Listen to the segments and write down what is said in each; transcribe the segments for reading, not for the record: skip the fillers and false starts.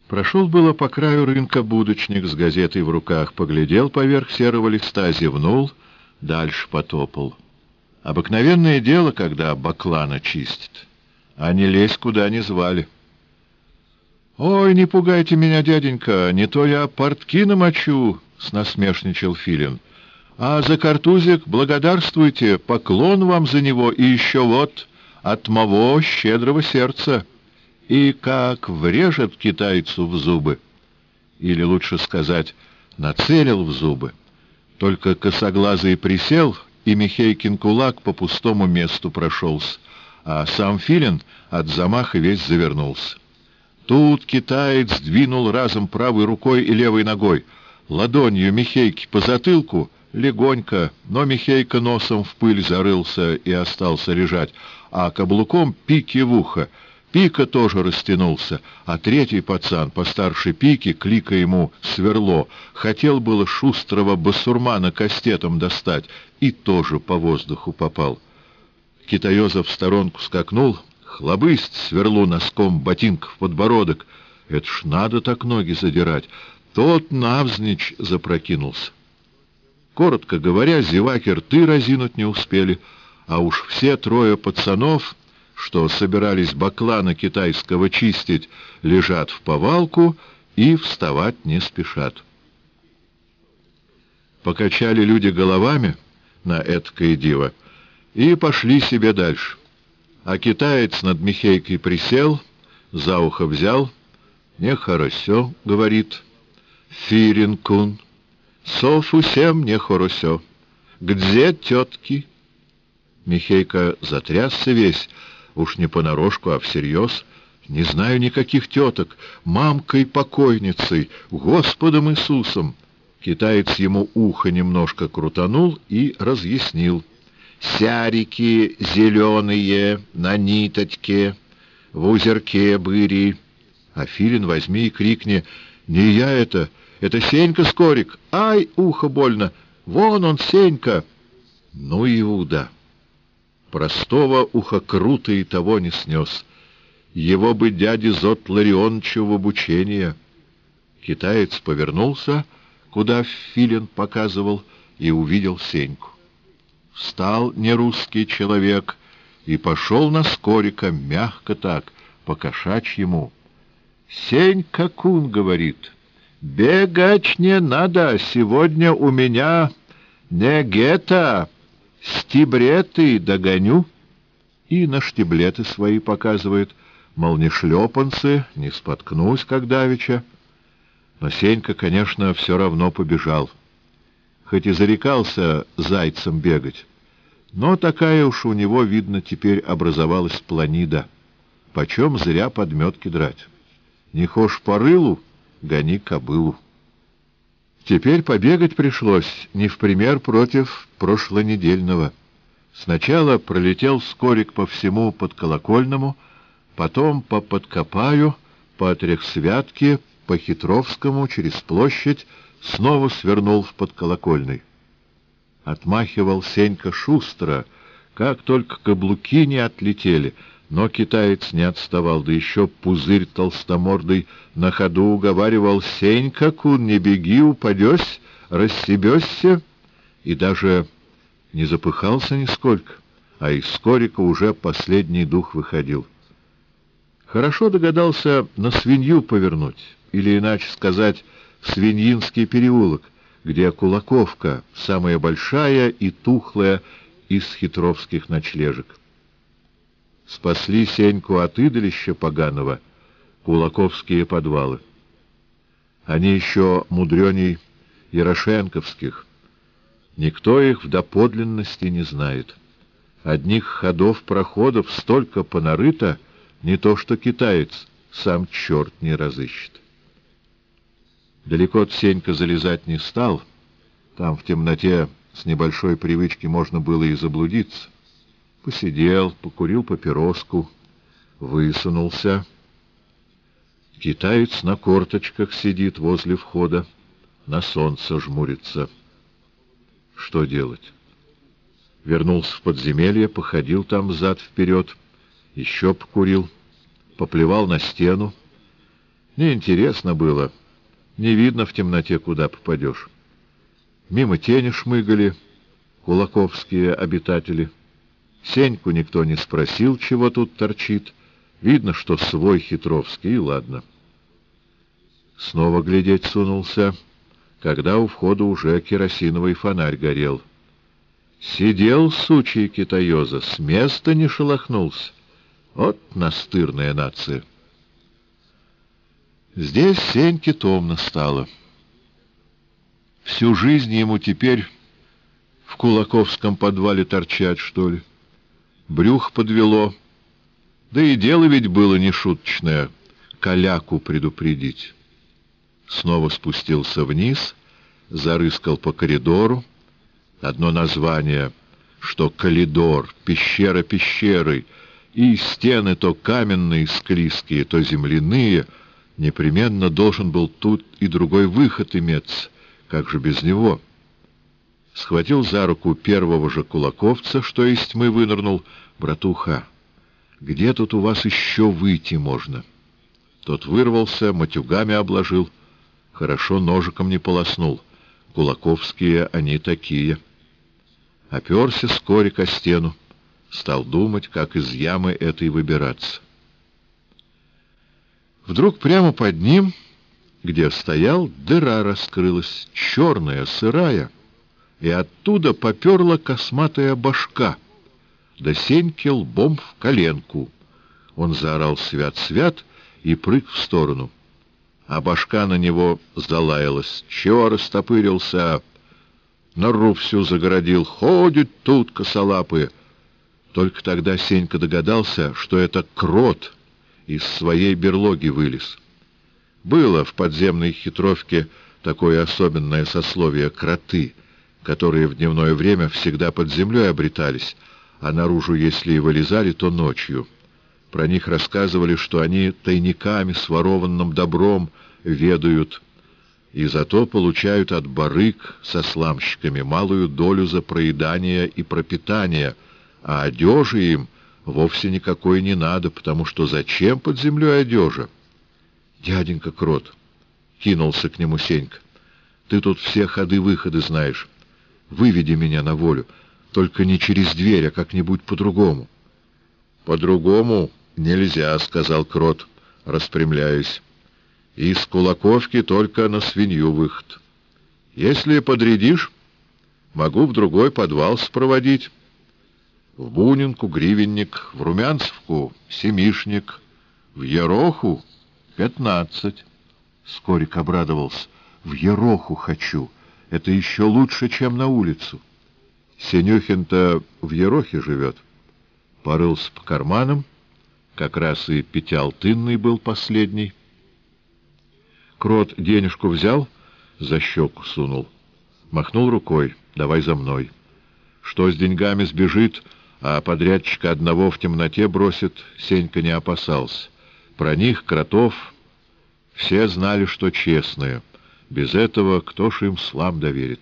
Прошел было по краю рынка будочник с газетой в руках, поглядел поверх серого листа, зевнул, дальше потопал. Обыкновенное дело, когда баклана чистит, а не лезь, куда не звали. — Ой, не пугайте меня, дяденька, не то я портки намочу, — снасмешничал Филин. — А за картузик благодарствуйте, поклон вам за него, и еще вот от моего щедрого сердца. И как врежет китайцу в зубы, или, лучше сказать, нацелил в зубы. Только косоглазый присел, и Михейкин кулак по пустому месту прошелся, а сам Филин от замаха весь завернулся. Тут китаец двинул разом правой рукой и левой ногой, ладонью Михейке по затылку, легонько, но Михейка носом в пыль зарылся и остался лежать, а каблуком пики в ухо. Пика тоже растянулся, а третий пацан, постарше Пики, клика ему сверло, хотел было шустрого басурмана кастетом достать, и тоже по воздуху попал. Китаёза в сторонку скакнул, хлобысть сверлу носком ботинка в подбородок. Это ж надо так ноги задирать. Тот навзничь запрокинулся. Коротко говоря, зеваки рты разинуть не успели, а уж все трое пацанов, что собирались баклана китайского чистить, лежат в повалку и вставать не спешат. Покачали люди головами на эткое диво и пошли себе дальше. А китаец над Михейкой присел, за ухо взял. «Нехорошо», — говорит, — «Фирин-кун, совсем нехорошо. Где тетки?» Михейка затрясся весь, уж не понарошку, а всерьез. «Не знаю никаких теток, мамкой-покойницей, Господом Иисусом». Китаец ему ухо немножко крутанул и разъяснил. «Сярики зеленые на ниточке, в озерке были». А Филин возьми и крикни: «Не я это Сенька Скорик! Ай, ухо больно! Вон он, Сенька!» Ну, Иуда! Простого ухокрута и того не снес. Его бы дяде Зот Ларионовичу в обучение. Китаец повернулся, куда Филин показывал, и увидел Сеньку. Встал нерусский человек и пошел на Скорика, мягко так, по-кошачьему. «Сенька-кун, — говорит, — бегать не надо, сегодня у меня не гета, стибреты догоню». И на штиблеты свои показывает, мол, не шлепанцы, не споткнусь, как давеча. Но Сенька, конечно, все равно побежал. Хоть и зарекался зайцем бегать, но такая уж у него, видно, теперь образовалась планида. Почем зря подметки драть? Не хошь по рылу, гони кобылу. Теперь побегать пришлось не в пример против прошлонедельного. Сначала пролетел Скорик по всему Подколокольному, потом по Подкопаю, по Трехсвятке, по Хитровскому, через площадь, снова свернул в Подколокольный. Отмахивал Сенька шустро, как только каблуки не отлетели, но китаец не отставал, да еще пузырь толстомордый на ходу уговаривал: «Сенька-кун, не беги, упадешь, рассебешься», и даже не запыхался нисколько, а из Скорика уже последний дух выходил. Хорошо догадался на свинью повернуть, или, иначе сказать, в Свиньинский переулок, где Кулаковка, самая большая и тухлая из хитровских ночлежек. Спасли Сеньку от идолища поганого кулаковские подвалы. Они еще мудреней ярошенковских. Никто их в доподлинности не знает. Одних ходов-проходов столько понарыто, не то что китаец, сам черт не разыщет. Далеко Сенька залезать не стал. Там в темноте с небольшой привычки можно было и заблудиться. Посидел, покурил папироску, высунулся. Китаец на корточках сидит возле входа, на солнце жмурится. Что делать? Вернулся в подземелье, походил там взад-вперед, еще покурил, поплевал на стену Неинтересно было. Не видно в темноте, куда попадешь. Мимо тени шмыгали кулаковские обитатели. Сеньку никто не спросил, чего тут торчит. Видно, что свой хитровский, и ладно. Снова глядеть сунулся, когда у входа уже керосиновый фонарь горел. Сидел сучий китаёза, с места не шелохнулся. Вот настырная нация. Здесь Сеньке томно стало. Всю жизнь ему теперь в кулаковском подвале торчать, что ли. Брюх подвело. Да и дело ведь было нешуточное — каляку предупредить. Снова спустился вниз, зарыскал по коридору. Одно название, что коридор, пещера пещерой, и стены то каменные, склизкие, то земляные. Непременно должен был тут и другой выход иметься. Как же без него? Схватил за руку первого же кулаковца, что из тьмы вынырнул. «Братуха, где тут у вас еще выйти можно?» Тот вырвался, матюгами обложил. Хорошо ножиком не полоснул. Кулаковские они такие. Оперся скорик о стену. Стал думать, как из ямы этой выбираться. Вдруг прямо под ним, где стоял, дыра раскрылась, черная, сырая, и оттуда поперла косматая башка, да Сеньке лбом в коленку. Он заорал «Свят-свят!» и прыг в сторону. А башка на него залаялась. «Чего растопырился? Нору всю загородил. Ходит тут косолапые!» Только тогда Сенька догадался, что это крот из своей берлоги вылез. Было в подземной хитровке такое особенное сословие — кроты, которые в дневное время всегда под землей обретались, а наружу, если и вылезали, то ночью. Про них рассказывали, что они тайниками с ворованным добром ведают, и зато получают от барыг со сламщиками малую долю за проедание и пропитание, а одежи им вовсе никакой не надо, потому что зачем под землей одежа? «Дяденька Крот», — кинулся к нему Сенька, — «ты тут все ходы-выходы знаешь. Выведи меня на волю, только не через дверь, а как-нибудь по-другому». «По-другому нельзя», — сказал Крот, распрямляясь. «Из Кулаковки только на свинью выход. Если подрядишь, могу в другой подвал спроводить. В Бунинку гривенник, в Румянцевку семишник, в Ероху 15. Скорик обрадовался. «В Ероху хочу. Это еще лучше, чем на улицу». Сенюхин-то в Ерохе живет. Порылся по карманам. Как раз и пятиалтынный был последний. Крот денежку взял, за щеку сунул. Махнул рукой. «Давай за мной». Что с деньгами сбежит, а подрядчика одного в темноте бросит, Сенька не опасался. Про них, кротов, все знали, что честные. Без этого кто ж им слам доверит?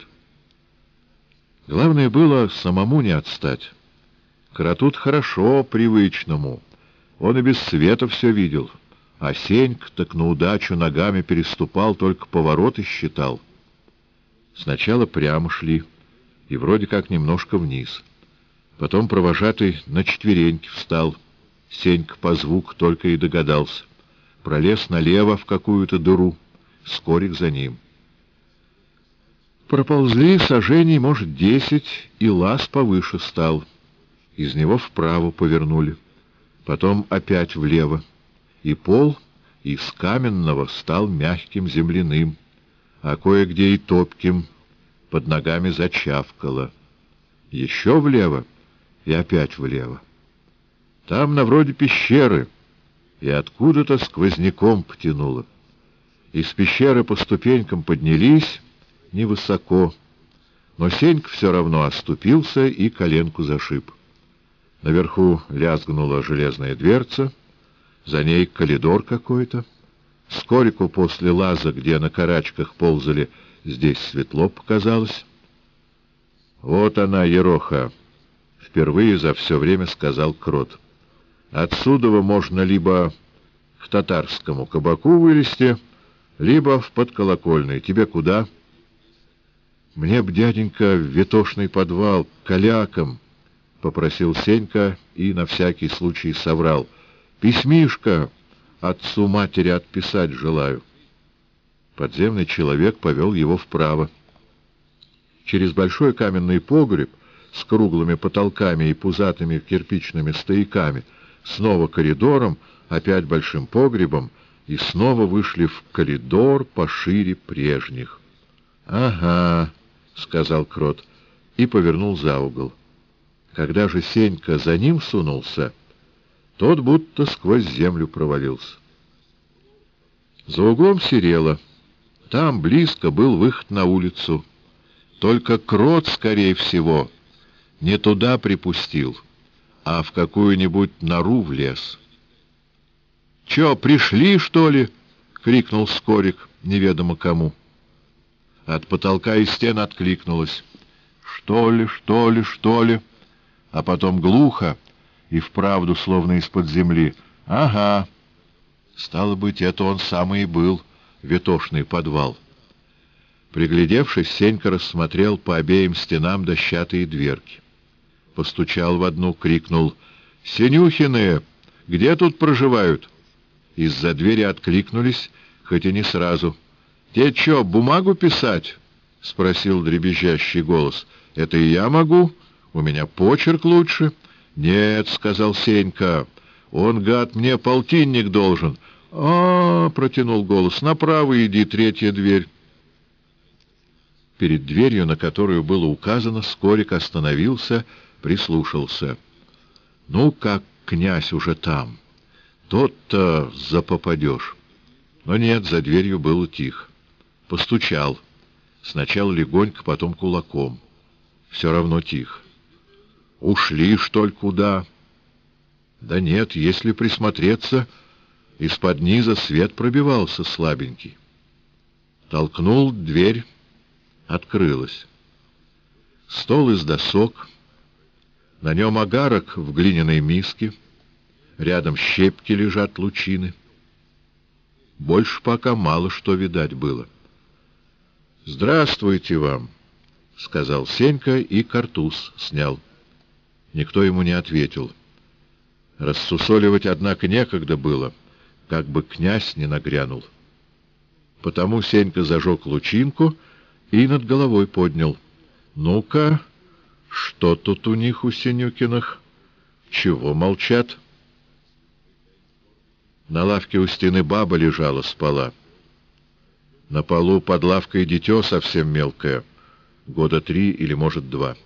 Главное было самому не отстать. Кротут хорошо, привычному. Он и без света все видел. А Сенька так на удачу ногами переступал, только повороты считал. Сначала прямо шли, и вроде как немножко вниз. Потом провожатый на четвереньки встал. Сенька по звуку только и догадался. Пролез налево в какую-то дыру. Скорик за ним. Проползли сажений, может, 10, и лаз повыше стал. Из него вправо повернули. Потом опять влево. И пол из каменного стал мягким земляным, а кое-где и топким. Под ногами зачавкало. Еще влево и опять влево. Там на вроде пещеры, и откуда-то сквозняком потянуло. Из пещеры по ступенькам поднялись невысоко, но Сенька все равно оступился и коленку зашиб. Наверху лязгнула железная дверца, за ней коридор какой-то. Скорику после лаза, где на карачках ползали, здесь светло показалось. «Вот она, Ероха!» — впервые за все время сказал Крот. «Отсюда можно либо к к татарскому кабаку вылезти, либо в подколокольный. Тебе куда? Мне б, дяденька, в ветошный подвал, каляком, — попросил Сенька и на всякий случай соврал. Письмишко отцу-матери отписать желаю. Подземный человек повел его вправо. Через большой каменный погреб с круглыми потолками и пузатыми кирпичными стояками, снова коридором, опять большим погребом, и снова вышли в коридор пошире прежних. — Ага, — сказал Крот и повернул за угол. Когда же Сенька за ним сунулся, тот будто сквозь землю провалился. За углом серело. Там близко был выход на улицу. Только Крот, скорее всего, не туда припустил, а в какую-нибудь нору влез. — Чё, пришли, что ли? — крикнул Скорик неведомо кому. От потолка и стен откликнулось: «Что ли, что ли, что ли?» А потом глухо и вправду, словно из-под земли: «Ага». Стало быть, это он самый и был, ветошный подвал. Приглядевшись, Сенька рассмотрел по обеим стенам дощатые дверки. Постучал в одну, крикнул: «Сенюхины, где тут проживают?» Из-за двери откликнулись, хоть и не сразу. «Те чё, бумагу писать?» — спросил дребезжащий голос. «Это и я могу. У меня почерк лучше». «Нет», — сказал Сенька, — «он, гад, мне полтинник должен». Протянул голос. «Направо иди, третья дверь». Перед дверью, на которую было указано, Скорик остановился, прислушался. «Ну, как князь уже там, тот-то запопадешь». Но нет, за дверью было тихо. Постучал. Сначала легонько, потом кулаком. Все равно тихо. «Ушли, что ли, куда?» Да нет, если присмотреться, из-под низа свет пробивался слабенький. Толкнул дверь, открылась. Стол из досок, на нем огарок в глиняной миске, рядом щепки лежат лучины. Больше пока мало что видать было. «Здравствуйте вам», — сказал Сенька и картуз снял. Никто ему не ответил. Рассусоливать, однако, некогда было, как бы князь не нагрянул. Потому Сенька зажег лучинку и над головой поднял. «Ну-ка, что тут у них, у Сенюкиных? Чего молчат?» На лавке у стены баба лежала, спала. На полу под лавкой дитё совсем мелкое, 3 или, может, 2.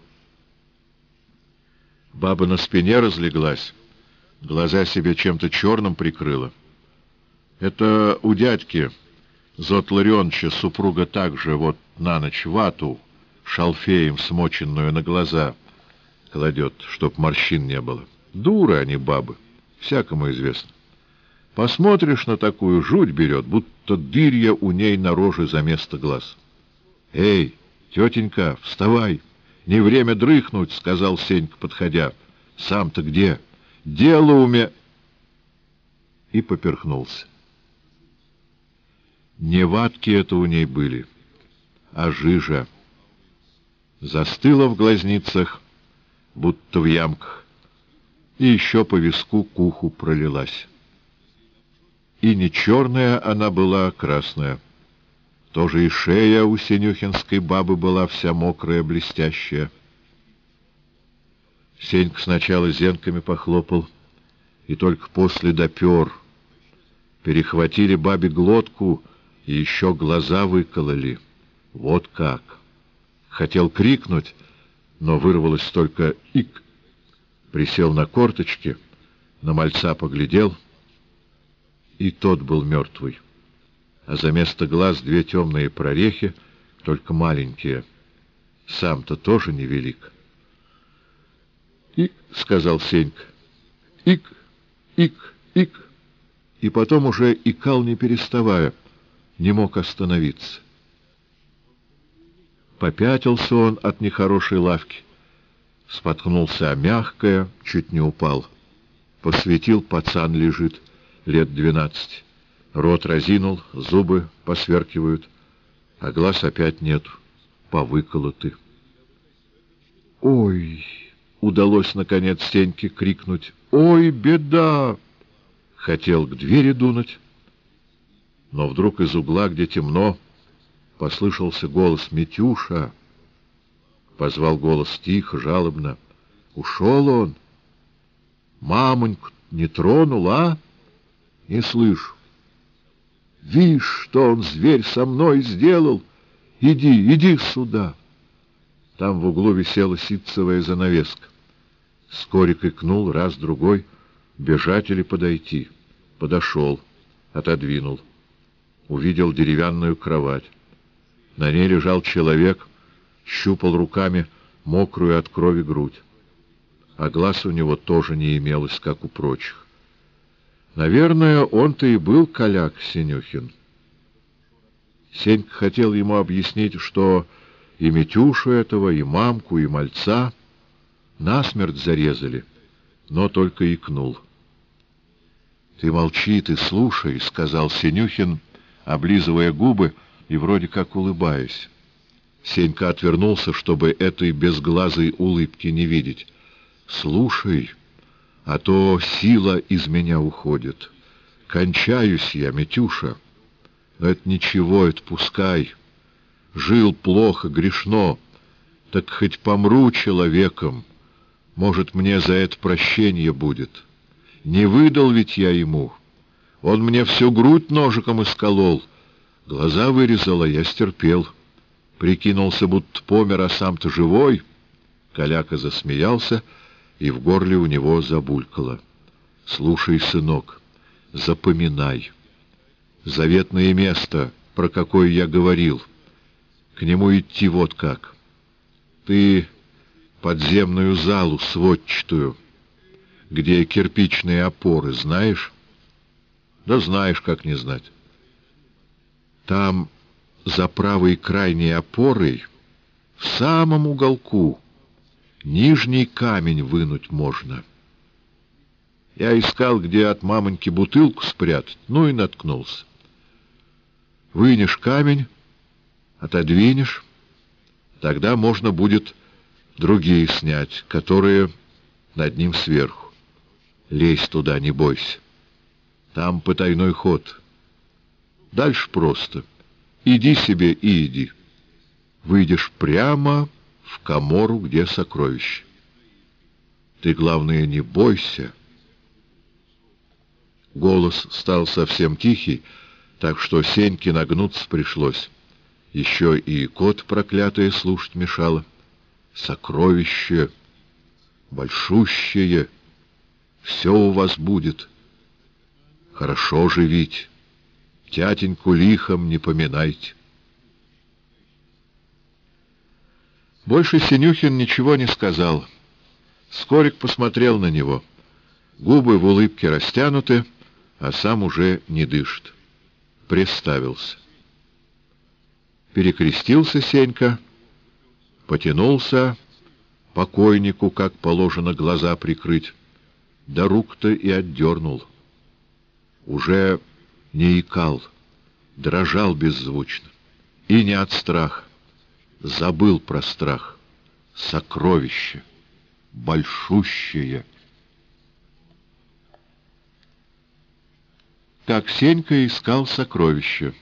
Баба на спине разлеглась, глаза себе чем-то черным прикрыла. Это у дядьки Зот Ларионовича супруга также вот на ночь вату шалфеем смоченную на глаза кладет, чтоб морщин не было. Дуры они, бабы, всякому известно. Посмотришь на такую, жуть берет, будто дырья у ней на роже за место глаз. — Эй, тетенька, вставай! Не время дрыхнуть, — сказал Сенька, подходя. — Сам-то где? Дело у меня... И поперхнулся. Не ватки это у ней были, а жижа. Застыла в глазницах, будто в ямках, и еще по виску к уху пролилась. И не черная она была, а красная. Тоже и шея у сенюхинской бабы была вся мокрая, блестящая. Сенька сначала зенками похлопал, и только после допер. Перехватили бабе глотку и еще глаза выкололи. Вот как! Хотел крикнуть, но вырвалось только «ик». Присел на корточки, на мальца поглядел, и тот был мертвый. А за место глаз 2 темные прорехи, только маленькие. Сам-то тоже невелик. «Ик», — сказал Сенька, — «ик, ик, ик». И потом уже икал, не переставая, не мог остановиться. Попятился он от нехорошей лавки, споткнулся о мягкое, чуть не упал. Посветил, пацан лежит, лет 12. Рот разинул, зубы посверкивают, а глаз опять нет, повыколоты. «Ой!» — удалось, наконец, Сеньке крикнуть. «Ой, беда!» Хотел к двери дунуть, но вдруг из угла, где темно, послышался голос: «Митюша!» Позвал голос тихо, жалобно. «Ушел он? Мамоньку не тронул, а?» «Не слышу». «Вишь, что он, зверь, со мной сделал! Иди сюда!» Там в углу висела ситцевая занавеска. Скорик икнул раз, другой. Бежать или подойти? Подошел, отодвинул. Увидел деревянную кровать. На ней лежал человек, щупал руками мокрую от крови грудь. А глаз у него тоже не имелось, как у прочих. Наверное, он-то и был Каляк Синюхин. Сенька хотел ему объяснить, что и Митюшу этого, и мамку, и мальца насмерть зарезали, но только икнул. «Ты молчи, ты слушай», — сказал Синюхин, облизывая губы и вроде как улыбаясь. Сенька отвернулся, чтобы этой безглазой улыбки не видеть. «Слушай, а то сила из меня уходит. Кончаюсь я, Митюша. Но это ничего, это пускай. Жил плохо, грешно, так хоть помру человеком. Может, мне за это прощение будет. Не выдал ведь я ему. Он мне всю грудь ножиком исколол. Глаза вырезал, а я стерпел. Прикинулся, будто помер, а сам-то живой». Каляка засмеялся, и в горле у него забулькало. «Слушай, сынок, запоминай. Заветное место, про какое я говорил, к нему идти вот как. Ты подземную залу сводчатую, где кирпичные опоры, знаешь? Да знаешь, как не знать. Там за правой крайней опорой в самом уголку нижний камень вынуть можно. Я искал, где от мамоньки бутылку спрятать, ну и наткнулся. Вынешь камень, отодвинешь, тогда можно будет другие снять, которые над ним сверху. Лезь туда, не бойся. Там потайной ход. Дальше просто. Иди себе и иди. Выйдешь прямо в камору, где сокровище. Ты, главное, не бойся». Голос стал совсем тихий, так что Сеньке нагнуться пришлось. Еще и кот проклятое слушать мешало. «Сокровище большущее, все у вас будет. Хорошо живите, тятеньку лихом не поминайте». Больше Синюхин ничего не сказал. Скорик посмотрел на него. Губы в улыбке растянуты, а сам уже не дышит. Приставился. Перекрестился Сенька, потянулся, покойнику, как положено, глаза прикрыть, да рук-то и отдернул. Уже не икал, дрожал беззвучно. И не от страха. Забыл про страх. Сокровище. Большущее. Так Сенька искал сокровище.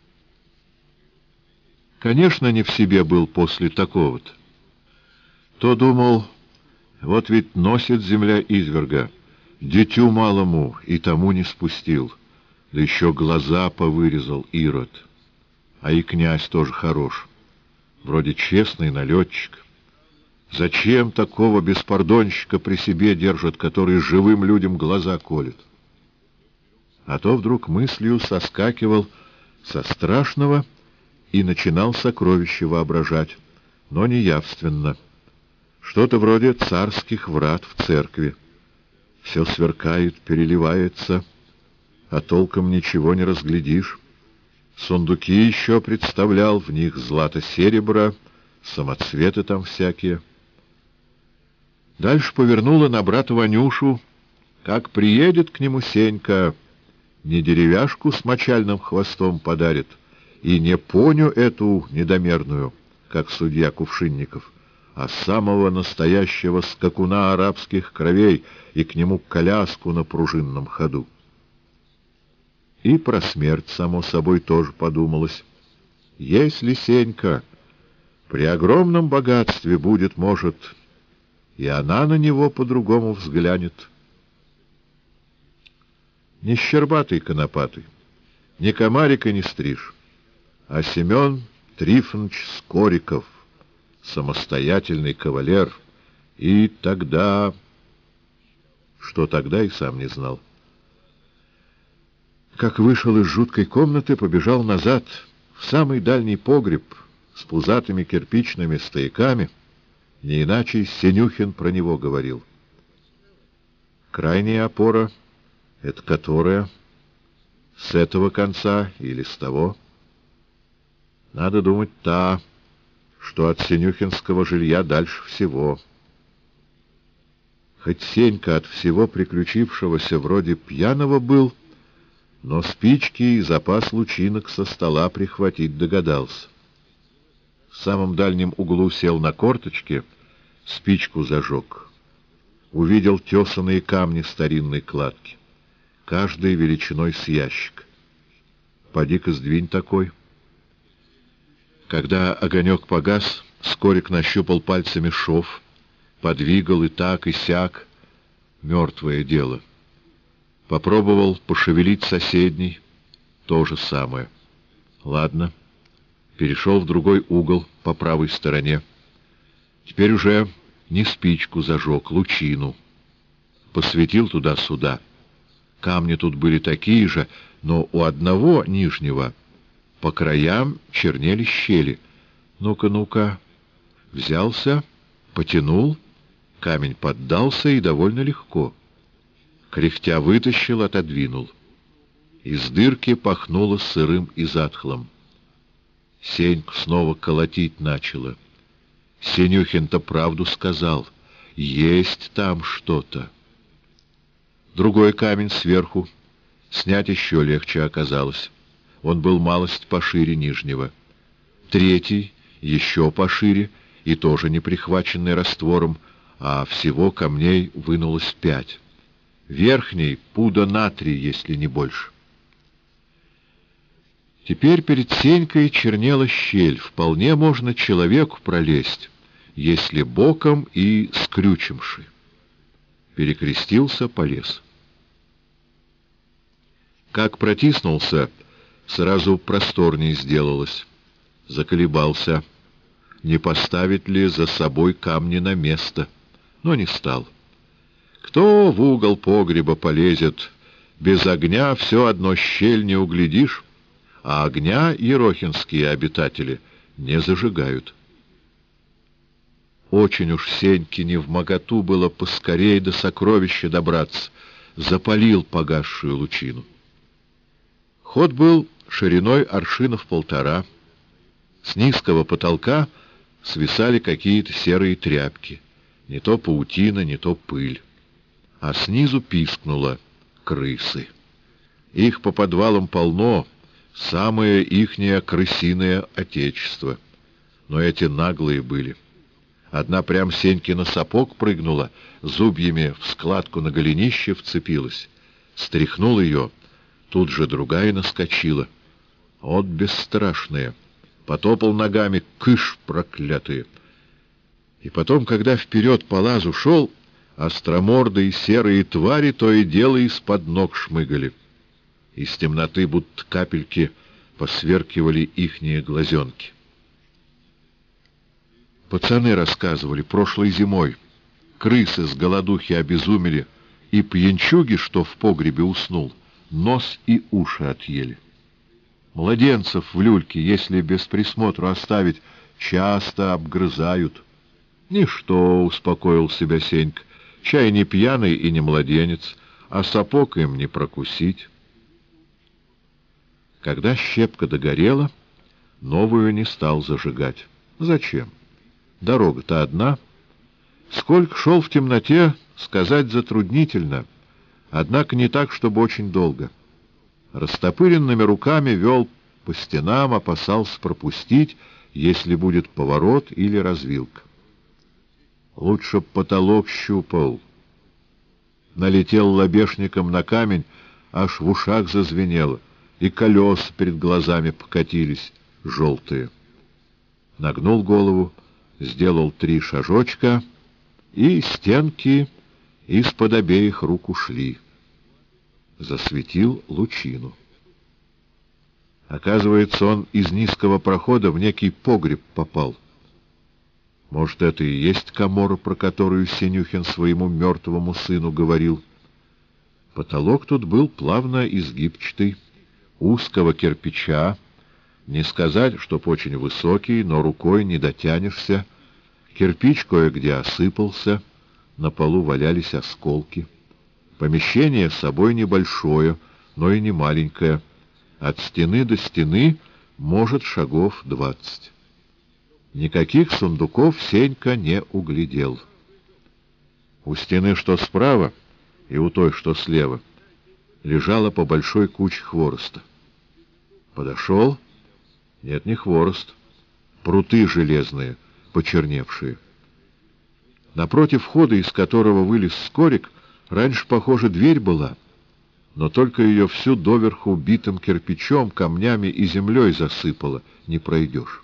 Конечно, не в себе был после такого-то. То думал, вот ведь носит земля изверга, дитю малому и тому не спустил, да еще глаза повырезал Ирод. А и князь тоже хорош, вроде честный налетчик. Зачем такого беспардонщика при себе держат, который живым людям глаза колет? А то вдруг мыслью соскакивал со страшного и начинал сокровище воображать, но не явственно. Что-то вроде царских врат в церкви. Все сверкает, переливается, а толком ничего не разглядишь. Сундуки еще представлял, в них злато-серебро, самоцветы там всякие. Дальше повернула на брата Ванюшу. Как приедет к нему Сенька, не деревяшку с мочальным хвостом подарит, и не поню эту недомерную, как судья Кувшинников, а самого настоящего скакуна арабских кровей и к нему коляску на пружинном ходу. И про смерть, само собой, тоже подумалось. Если Сенька при огромном богатстве будет, может, и она на него по-другому взглянет. Не щербатый конопатый, ни комарика не стриж, а Семен Трифонович Скориков, самостоятельный кавалер, и тогда... Что тогда, и сам не знал. Как вышел из жуткой комнаты, побежал назад, в самый дальний погреб, с пузатыми кирпичными стояками, не иначе Сенюхин про него говорил. Крайняя опора — это которая? С этого конца или с того? Надо думать, та, что от сенюхинского жилья дальше всего. Хоть Сенька от всего приключившегося вроде пьяного был, но спички и запас лучинок со стола прихватить догадался. В самом дальнем углу сел на корточки, спичку зажег. Увидел тесаные камни старинной кладки, каждый величиной с ящик. Поди-ка сдвинь такой. Когда огонек погас, Скорик нащупал пальцами шов, подвигал и так, и сяк. Мертвое дело. Попробовал пошевелить соседний. То же самое. Ладно. Перешел в другой угол по правой стороне. Теперь уже не спичку зажег, лучину. Посветил туда-сюда. Камни тут были такие же, но у одного нижнего по краям чернели щели. Ну-ка, ну-ка. Взялся, потянул, камень поддался и довольно легко. Кряхтя вытащил, отодвинул. Из дырки пахнуло сырым и затхлым. Сеньку снова колотить начало. Сенюхин-то правду сказал. Есть там что-то. Другой камень сверху. Снять еще легче оказалось. Он был малость пошире нижнего. Третий, еще пошире, и тоже не прихваченный раствором, а всего камней вынулось 5. Верхний — пуда на 3, если не больше. Теперь перед Сенькой чернела щель. Вполне можно человеку пролезть, если боком и скрючимши. Перекрестился, полез. Как протиснулся, сразу просторнее сделалось. Заколебался, не поставить ли за собой камни на место, но не стал. Кто в угол погреба полезет, без огня все одно щель не углядишь, а огня ерохинские обитатели не зажигают. Очень уж Сеньке невмоготу было поскорей до сокровища добраться, запалил погасшую лучину. Ход был шириной аршинов 1,5. С низкого потолка свисали какие-то серые тряпки, не то паутина, не то пыль. А снизу пискнуло крысы. Их по подвалам полно, самое ихнее крысиное отечество. Но эти наглые были. Одна прям Сеньке на сапог прыгнула, зубьями в складку на голенище вцепилась. Стряхнул ее, тут же другая наскочила. Вот бесстрашные. Потопал ногами, кыш проклятые. И потом, когда вперед по лазу шел, остромордые серые твари то и дело из-под ног шмыгали. Из темноты будто капельки посверкивали ихние глазенки. Пацаны рассказывали, прошлой зимой крысы с голодухи обезумели, и пьянчуги, что в погребе уснул, нос и уши отъели. Младенцев в люльке, если без присмотра оставить, часто обгрызают. Ничто, — успокоил себя Сенька, — чай не пьяный и не младенец, а сапог им не прокусить. Когда щепка догорела, новую не стал зажигать. Зачем? Дорога-то одна. Сколько шел в темноте, сказать затруднительно, однако не так, чтобы очень долго. Растопыренными руками вел по стенам, опасался пропустить, если будет поворот или развилка. Лучше б потолок щупал. Налетел лобешником на камень, аж в ушах зазвенело, и колеса перед глазами покатились, желтые. Нагнул голову, сделал 3 шажочка, и стенки из-под обеих рук ушли. Засветил лучину. Оказывается, он из низкого прохода в некий погреб попал. Может, это и есть камора, про которую Синюхин своему мертвому сыну говорил. Потолок тут был плавно изгибчатый, узкого кирпича, не сказать, чтоб очень высокий, но рукой не дотянешься. Кирпич кое-где осыпался, на полу валялись осколки. Помещение с собой небольшое, но и не маленькое. От стены до стены, может, шагов 20. Никаких сундуков Сенька не углядел. У стены, что справа, и у той, что слева, лежала по большой куче хвороста. Подошел. Нет, не хворост. Пруты железные, почерневшие. Напротив входа, из которого вылез скорик, раньше, похоже, дверь была, но только ее всю доверху битым кирпичом, камнями и землей засыпало, не пройдешь.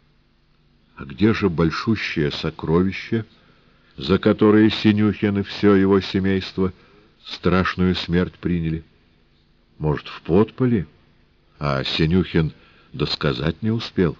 А где же большущее сокровище, за которое Синюхин и все его семейство страшную смерть приняли? Может, в подполе? А Синюхин досказать не успел.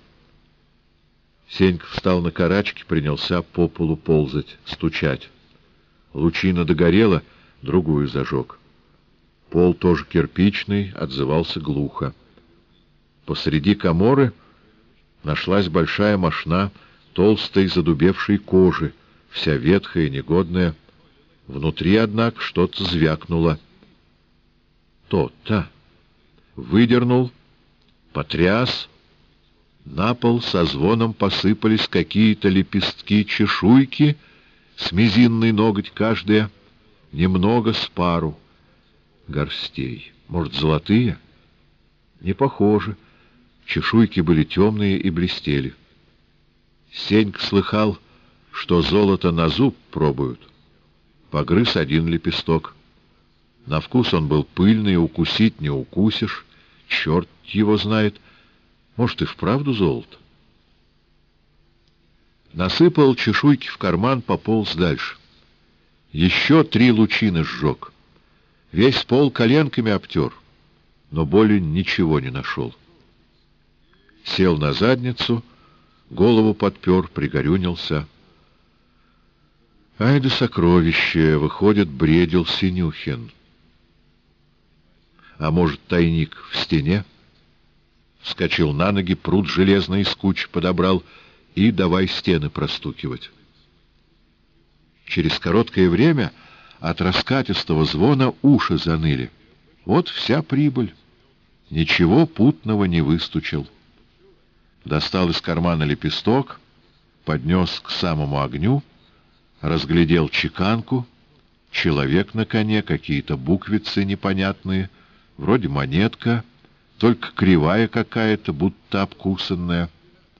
Сенька встал на карачки, принялся по полу ползать, стучать. Лучина догорела, другую зажег. Пол тоже кирпичный, отзывался глухо. Посреди каморы нашлась большая мошна толстой задубевшей кожи, вся ветхая и негодная. Внутри, однако, что-то звякнуло. То-то. Выдернул, потряс. На пол со звоном посыпались какие-то лепестки-чешуйки, с мизинный ноготь каждая, немного с пару горстей. Может, золотые? Не похоже. Чешуйки были темные и блестели. Сенька слыхал, что золото на зуб пробуют. Погрыз 1 лепесток. На вкус он был пыльный, укусить не укусишь. Черт его знает. Может, и вправду золото? Насыпал чешуйки в карман, пополз дальше. Еще 3 лучины сжег. Весь пол коленками обтер, но более ничего не нашел. Сел на задницу, голову подпер, пригорюнился. Ай да сокровище! Выходит, бредил Синюхин. А может, тайник в стене? Вскочил на ноги, прут железный из кучи подобрал и давай стены простукивать. Через короткое время от раскатистого звона уши заныли. Вот вся прибыль. Ничего путного не выстучил. Достал из кармана лепесток, поднес к самому огню, разглядел чеканку, человек на коне, какие-то буквицы непонятные, вроде монетка, только кривая какая-то, будто обкусанная.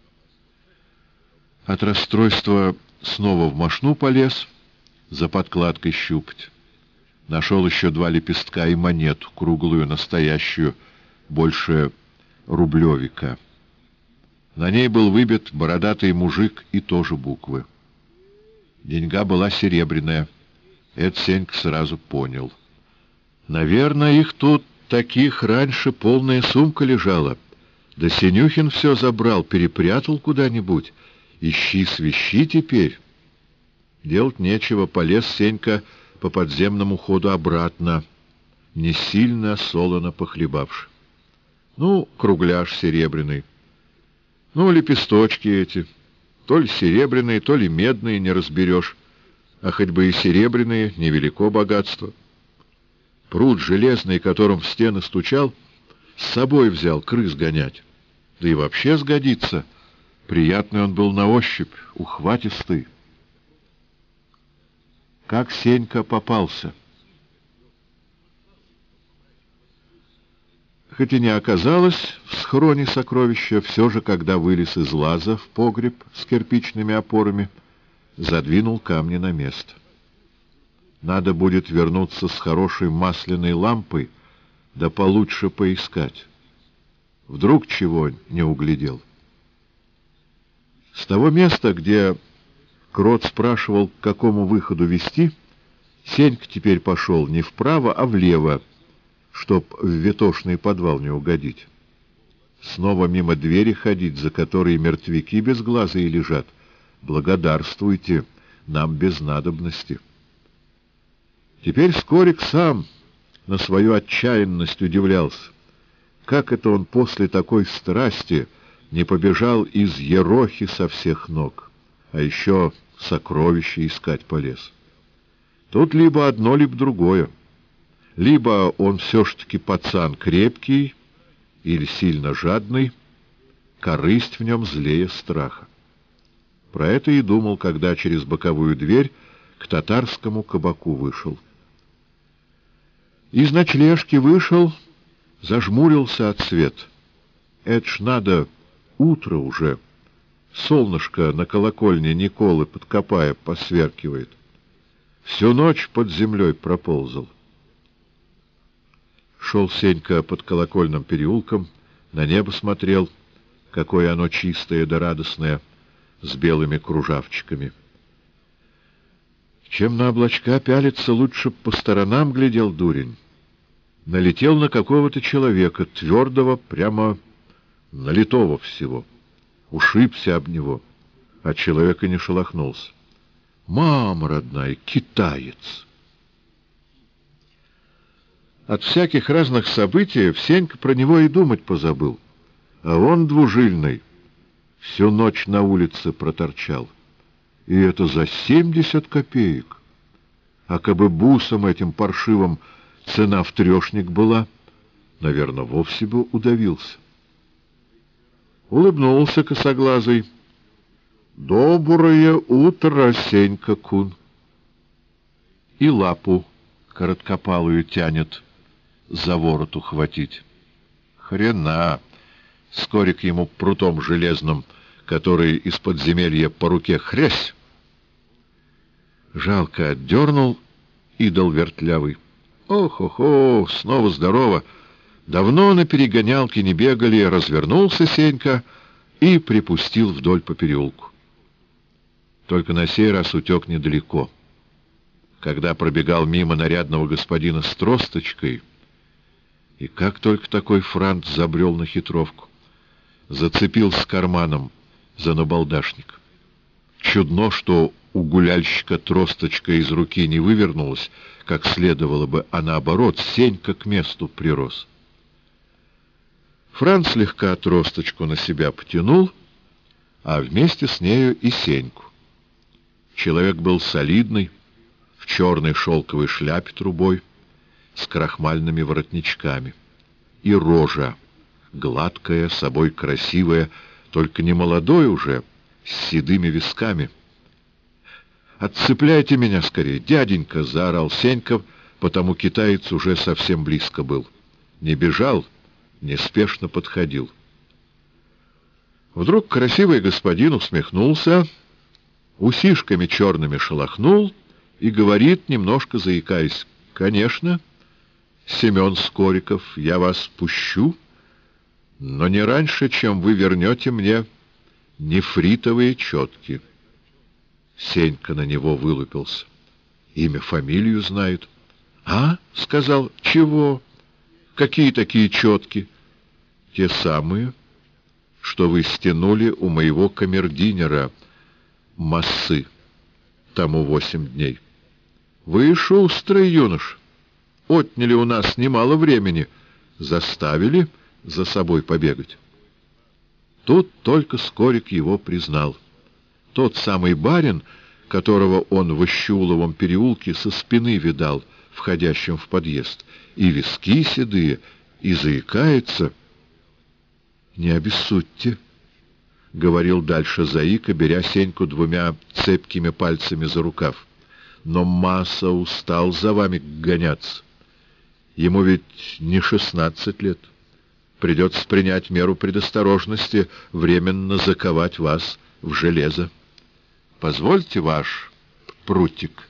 От расстройства снова в мошну полез, за подкладкой щупать. Нашел еще 2 лепестка и монету, круглую, настоящую, больше рублевика. На ней был выбит бородатый мужик и тоже буквы. Деньга была серебряная. Это Сенька сразу понял. Наверное, их тут таких раньше полная сумка лежала. Да Синюхин все забрал, перепрятал куда-нибудь. Ищи, свищи теперь. Делать нечего, полез Сенька по подземному ходу обратно, не сильно солоно похлебавши. Ну, кругляш серебряный. Ну, лепесточки эти. То ли серебряные, то ли медные, не разберешь. А хоть бы и серебряные, невелико богатство. Прут железный, которым в стены стучал, с собой взял крыс гонять. Да и вообще сгодится. Приятный он был на ощупь, ухватистый. Как Сенька попался? Хоть и не оказалось в схроне сокровища, все же, когда вылез из лаза в погреб с кирпичными опорами, задвинул камни на место. Надо будет вернуться с хорошей масляной лампой, да получше поискать. Вдруг чего не углядел. С того места, где Крот спрашивал, к какому выходу вести, Сенька теперь пошел не вправо, а влево, чтоб в ветошный подвал не угодить. Снова мимо двери ходить, за которой мертвяки безглазые лежат. Благодарствуйте, нам без надобности. Теперь Скорик сам на свою отчаянность удивлялся. Как это он после такой страсти не побежал из Ерохи со всех ног, а еще сокровища искать полез? Тут либо одно, либо другое. Либо он все-таки пацан крепкий или сильно жадный, корысть в нем злее страха. Про это и думал, когда через боковую дверь к татарскому кабаку вышел. Из ночлежки вышел, зажмурился от света. Это ж надо, утро уже. Солнышко на колокольне Николы Подкопая посверкивает. Всю ночь под землей проползал. Шел Сенька под колокольным переулком, на небо смотрел, какое оно чистое да радостное, с белыми кружавчиками. Чем на облачка пялиться, лучше по сторонам глядел дурень. Налетел на какого-то человека, твердого, прямо налитого всего. Ушибся об него, а человек и не шелохнулся. Мама родная, китаец! От всяких разных событий Сенька про него и думать позабыл. А он двужильный, всю ночь на улице проторчал. И это за 70 копеек. А кабы бусом этим паршивым цена в трешник была, наверное, вовсе бы удавился. Улыбнулся косоглазый. «Доброе утро, Сенька-кун!» И лапу короткопалую тянет, за ворот ухватить. Хрена! Скорик ему прутом железным, который из подземелья по руке хрясь. Жалко отдернул идол вертлявый. Ох-охо, снова здорово! Давно на перегонялке не бегали, развернулся Сенька и припустил вдоль по переулку. Только на сей раз утек недалеко. Когда пробегал мимо нарядного господина с тросточкой, и как только такой франт забрел на хитровку, зацепился карманом за набалдашник. Чудно, что у гуляльщика тросточка из руки не вывернулась, как следовало бы, а наоборот, Сенька к месту прирос. Франт слегка тросточку на себя потянул, а вместе с нею и Сеньку. Человек был солидный, в черной шелковой шляпе трубой, с крахмальными воротничками. И рожа, гладкая, собой красивая, только не молодой уже, с седыми висками. «Отцепляйте меня скорее, дяденька!» — заорал Сенька, потому китаец уже совсем близко был. Не бежал, неспешно подходил. Вдруг красивый господин усмехнулся, усишками черными шелохнул и говорит, немножко заикаясь: «Конечно, Семен Скориков, я вас пущу, но не раньше, чем вы вернете мне нефритовые четки». Сенька на него вылупился. Имя, фамилию знает. «А?» — сказал. «Чего? Какие такие четки?» «Те самые, что вы стянули у моего камердинера Массы тому 8 дней. Вы шустрый юнош. Отняли у нас немало времени, заставили за собой побегать». Тут только Скорик его признал. Тот самый барин, которого он в Ищуловом переулке со спины видал, входящим в подъезд, и виски седые, и заикается. «Не обессудьте», — говорил дальше заика, беря Сеньку двумя цепкими пальцами за рукав. «Но Масса устал за вами гоняться. Ему ведь не 16 лет. Придется принять меру предосторожности, временно заковать вас в железо. Позвольте ваш прутик».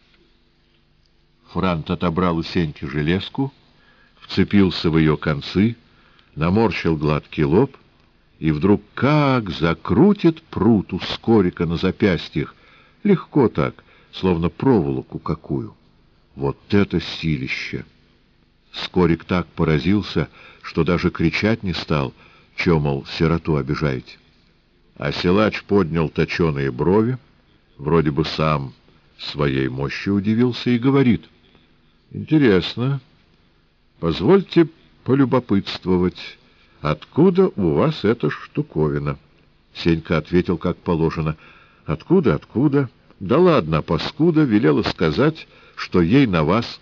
Франт отобрал у Сеньки железку, вцепился в ее концы, наморщил гладкий лоб, и вдруг как закрутит прут у Скорика на запястьях, легко так, словно проволоку какую. Вот это силище! Скорик так поразился, что даже кричать не стал, чё, мол, сироту обижаете. А силач поднял точеные брови, вроде бы сам своей мощи удивился, и говорит: «Интересно, позвольте полюбопытствовать, откуда у вас эта штуковина?» Сенька ответил, как положено: «Откуда, откуда? Да ладно, паскуда велела сказать, что ей на вас».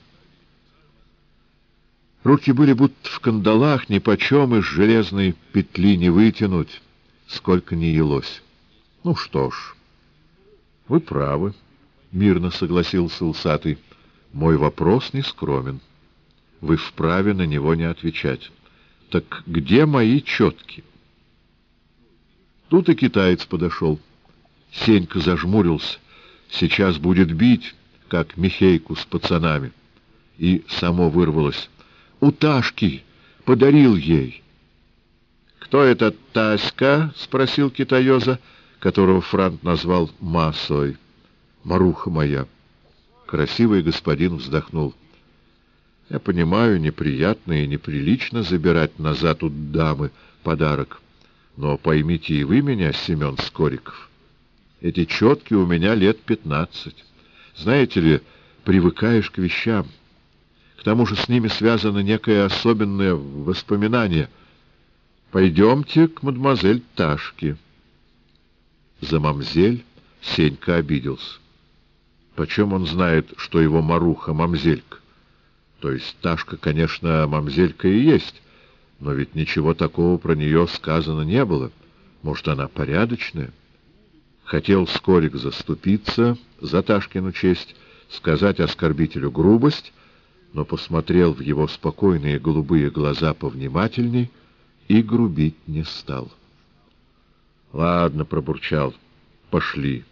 Руки были будто в кандалах, нипочем из железной петли не вытянуть, сколько ни елось. «Ну что ж, вы правы», — мирно согласился усатый. «Мой вопрос не скромен. Вы вправе на него не отвечать. Так где мои четки?» Тут и китаец подошел. Сенька зажмурился. Сейчас будет бить, как Михейку с пацанами. И само вырвалось: «У Ташки! Подарил ей!» «Кто это Таська?» — спросил китаёза, которого Франт назвал Масой. «Маруха моя». Красивый господин вздохнул. «Я понимаю, неприятно и неприлично забирать назад у дамы подарок. Но поймите и вы меня, Семен Скориков. Эти четки у меня лет 15. Знаете ли, привыкаешь к вещам. К тому же с ними связано некое особенное воспоминание. Пойдемте к мадемуазель Ташке». За мамзель Сенька обиделся. Почем он знает, что его маруха мамзелька? То есть Ташка, конечно, мамзелька и есть, но ведь ничего такого про нее сказано не было. Может, она порядочная? Хотел Скорик заступиться за Ташкину честь, сказать оскорбителю грубость, но посмотрел в его спокойные голубые глаза повнимательней и грубить не стал. «Ладно», — пробурчал, — «пошли».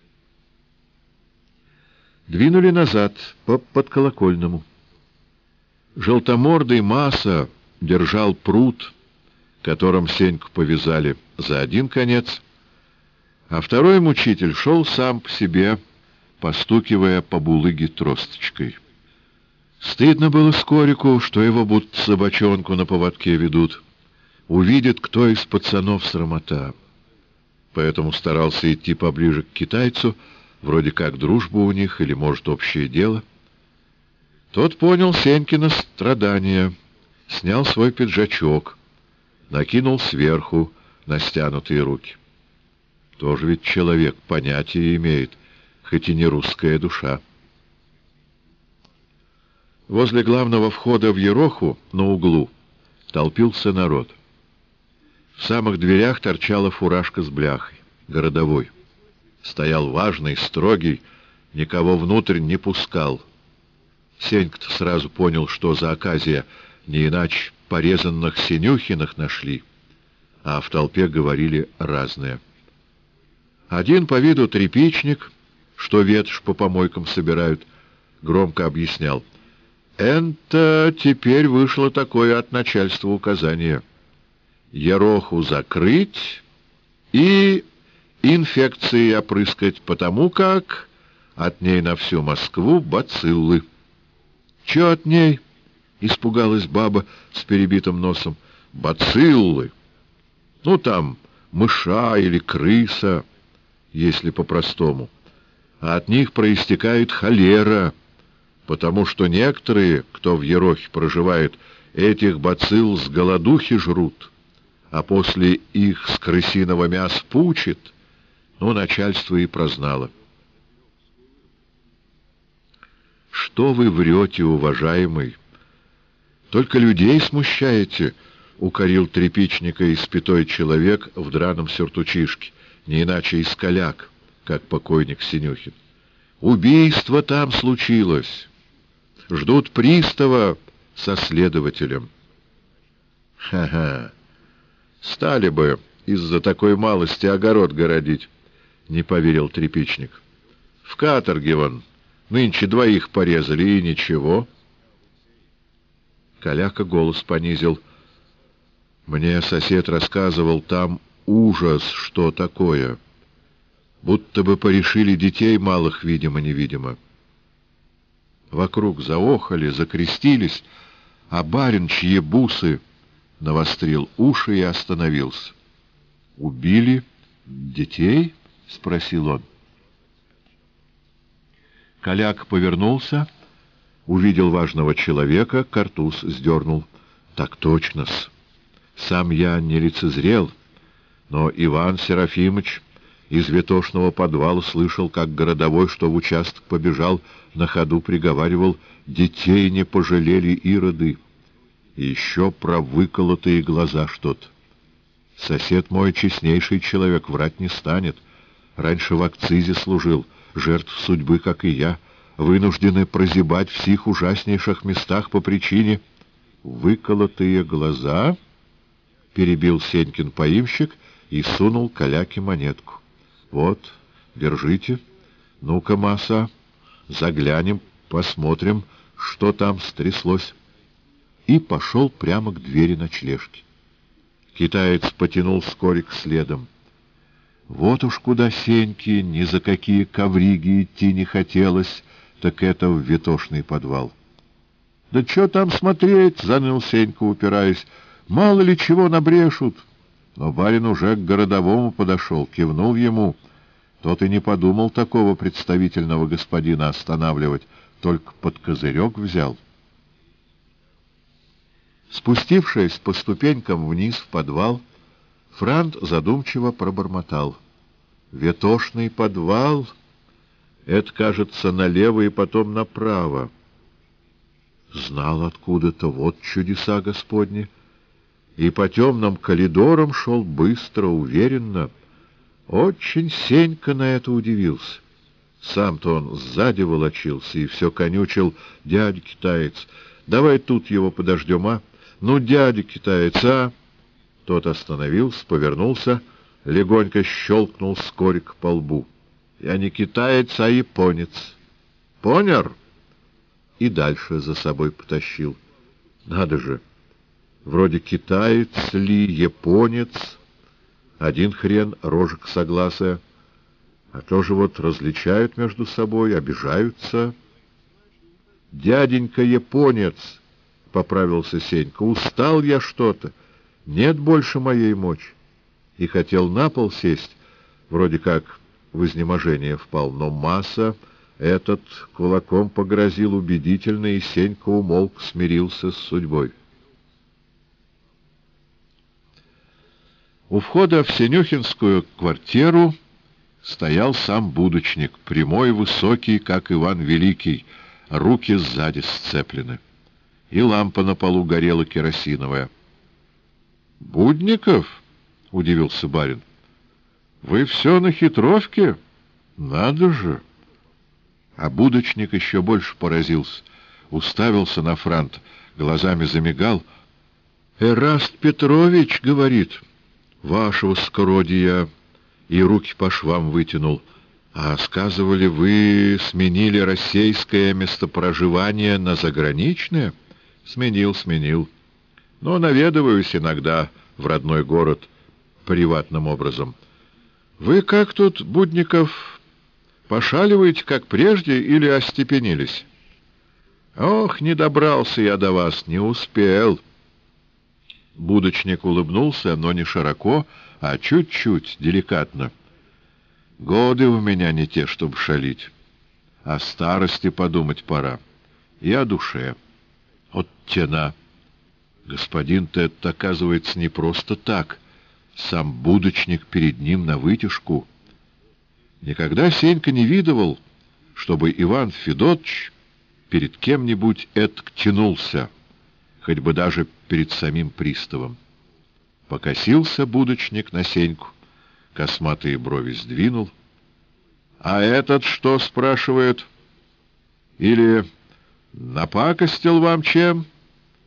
Двинули назад по подколокольному. Желтомордый Маса держал прут, которым Сеньку повязали за один конец, а второй мучитель шел сам по себе, постукивая по булыге тросточкой. Стыдно было Скорику, что его будто собачонку на поводке ведут. Увидит, кто из пацанов срамота. Поэтому старался идти поближе к китайцу, вроде как дружба у них или, может, общее дело. Тот понял Сенькино страдание, снял свой пиджачок, накинул сверху на стянутые руки. Тоже ведь человек, понятие имеет, хоть и не русская душа. Возле главного входа в Ероху на углу толпился народ. В самых дверях торчала фуражка с бляхой, городовой. Стоял важный, строгий, никого внутрь не пускал. Сенька-то сразу понял, что за оказия, не иначе порезанных Синюхиных нашли, а в толпе говорили разное. Один по виду тряпичник, что ветошь по помойкам собирают, громко объяснял: «Это теперь вышло такое от начальства указание. Ероху закрыть и инфекцией опрыскать, потому как от ней на всю Москву бациллы». «Чё от ней?» — испугалась баба с перебитым носом. «Бациллы. Ну, там, мыша или крыса, если по-простому. А от них проистекает холера, потому что некоторые, кто в Ерохе проживает, этих бацилл с голодухи жрут, а после их с крысиного мяса пучит». Ну, начальство и прознало. «Что вы врете, уважаемый? Только людей смущаете», — укорил тряпичника испятой человек в драном сюртучишке, не иначе искаляк, как покойник Синюхин. «Убийство там случилось. Ждут пристава со следователем». Ха-ха! Стали бы из-за такой малости огород городить, — не поверил тряпичник. В каторге вон нынче двоих порезали, и ничего. Каляка голос понизил. Мне сосед рассказывал, там ужас, что такое. Будто бы порешили детей малых, видимо-невидимо. Вокруг заохали, закрестились, а барин, чьи бусы, навострил уши и остановился. — Убили детей? — спросил он. Каляк повернулся, увидел важного человека, картуз сдернул. — Так точно-с. Сам я не лицезрел, но Иван Серафимыч из ветошного подвала слышал, как городовой, что в участок побежал, на ходу приговаривал: «Детей не пожалели ироды». И еще про выколотые глаза что-то. Сосед мой честнейший человек, врать не станет. Раньше в акцизе служил, жертв судьбы, как и я, вынуждены прозябать в сих ужаснейших местах по причине... «Выколотые глаза?» — перебил Сенькин поимщик и сунул Каляке монетку. «Вот, держите. Ну-ка, Маса, заглянем, посмотрим, что там стряслось». И пошел прямо к двери ночлежки. Китаец потянул Скорик следом. Вот уж куда Сеньке ни за какие ковриги идти не хотелось, так это в ветошный подвал. — Да что там смотреть? — заныл Сенька, упираясь. — Мало ли чего набрешут. Но барин уже к городовому подошел, кивнул ему. Тот и не подумал такого представительного господина останавливать, только под козырек взял. Спустившись по ступенькам вниз в подвал, Франт задумчиво пробормотал. «Ветошный подвал? Это, кажется, налево и потом направо». Знал откуда-то, вот чудеса Господни. И по темным коридорам шел быстро, уверенно. Очень Сенька на это удивился. Сам-то он сзади волочился и все конючил: «Дядя китаец, давай тут его подождем, а? Ну, дядя китаец, а?» Тот остановился, повернулся, легонько щелкнул Скорик по лбу. «Я не китаец, а японец. Понял?» И дальше за собой потащил. Надо же, вроде китаец ли, японец, один хрен, рожек согласия, а тоже вот различают между собой, обижаются. «Дяденька японец», — поправился Сенька, — «устал я что-то, нет больше моей мочи». И хотел на пол сесть, вроде как в изнеможение впал, но Маса этот кулаком погрозил убедительно, и Сенька умолк, смирился с судьбой. У входа в Сенюхинскую квартиру стоял сам будочник, прямой, высокий, как Иван Великий, руки сзади сцеплены. И лампа на полу горела керосиновая. — Будников? — удивился барин. — Вы все на хитровке? Надо же! А будочник еще больше поразился, уставился на Франт, глазами замигал. — Эраст Петрович, — говорит, — вашего скородия, и руки по швам вытянул. А сказывали, вы сменили российское местопроживание на заграничное? Сменил. Но наведываюсь иногда в родной город приватным образом. Вы как тут, Будников, пошаливаете, как прежде, или остепенились? Ох, не добрался я до вас, не успел. Будочник улыбнулся, но не широко, а чуть-чуть, деликатно. Годы у меня не те, чтобы шалить. О старости подумать пора. И о душе. Вот тена. Господин-то это, оказывается, не просто так. Сам будочник перед ним на вытяжку. Никогда Сенька не видывал, чтобы Иван Федотович перед кем-нибудь этак тянулся, хоть бы даже перед самим приставом. Покосился будочник на Сеньку, косматые брови сдвинул. — А этот что, — спрашивает, — или напакостил вам чем?